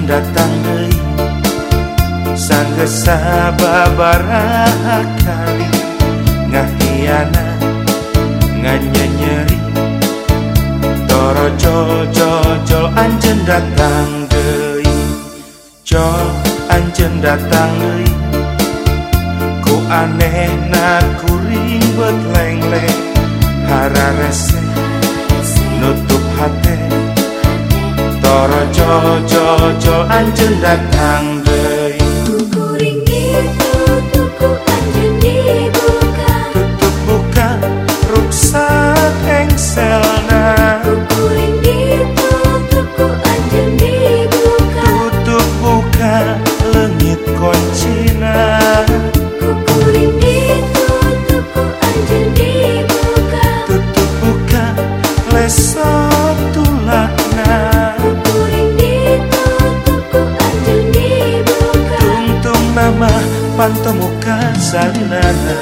anjeun datang deui sanggeus sababaraha kali ngahianat nganyenyeri torojol anjeun datang deui jol anjeun datang deui ku anehna kuring beut lengleng hararese nutup hate torojol anjeun datang deui kuring ditutup ku anjeun dibuka tutup buka ruksak engselna kuring ditutup ku anjeun dibuka tutup buka leungit koncina kuring ditutup ku anjeun dibuka tutup buka lesot tulakna kuring ditutup ku anjeun dibuka tungtung nama pantomuka salinana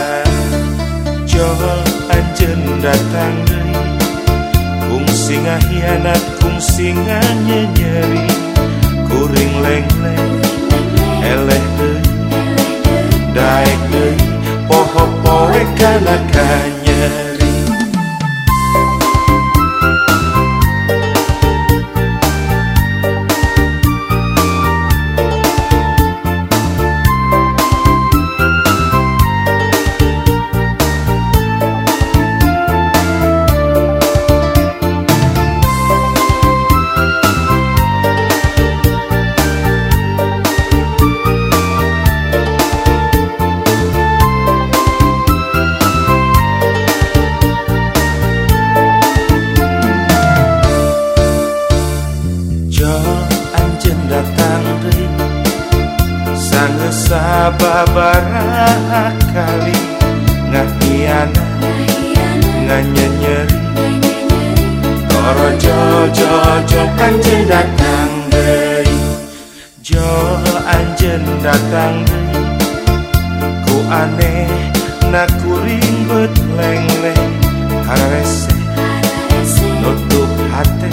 jol anjeun datang deui kungsi ngahianat kungsi nganyenyeri kuring lengleng eleh deui daek deui poho-poe kana kanyeri datang deui sanggeus sababaraha kali ngahianat nganyenyeri torojol anjeun datang deui jol anjeun datang deui ku aneh na kuring beut lengleng hararese nutup hate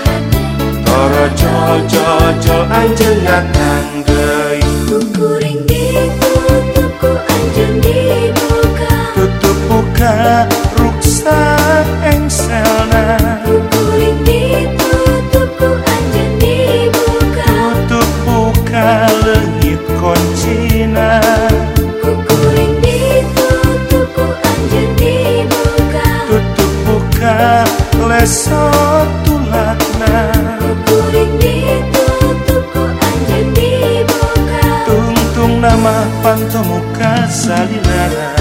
torojol anjeun datang deui kuring ditutup ku anjeun dibuka tutup buka ruksak engselna kuring ditutup ku anjeun dibuka tutup buka leungit koncina kuring ditutup ku anjeun dibuka tutup buka lesot tulakna kuring ditutup ku anjeun dibuka tungtung nama pantomuka salinana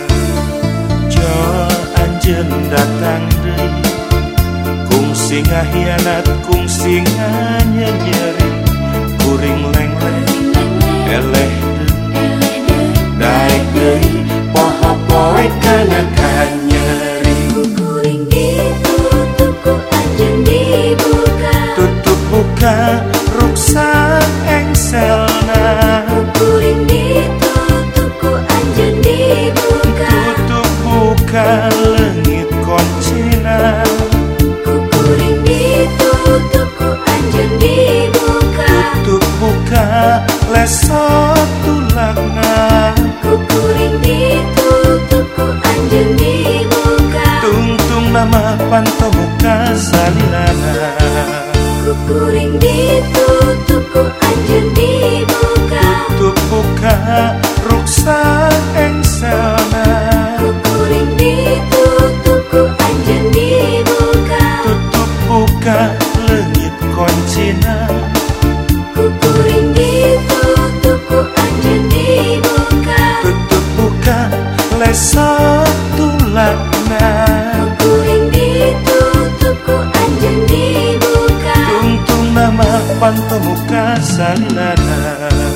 jol anjeun datang deui kungsi ngahianat kungsi nganyenyeri kuring lengleng eleh deui daek deui poho-poe kana kanyeri kuring ditutup ku anjeun dibuka tutup buka ruksak engselna kuring ditutup ku anjeun dibuka tutup buka leungit koncina kuring ditutup ku anjeun dibuka tutup buka lesot tulakna kuring ditutup ku anjeun dibuka tungtung nama pantomuka salinana kuring ditutup ku anjeun dibuka tutup buka ruksak engselna kuring ditutup ku anjeun dibuka tutup buka leungit koncina kuring ditutup ku anjeun dibuka tutup buka lesot tulakna kuring ditutup ku anjeun dibuka tungtung nama pantomuka salinana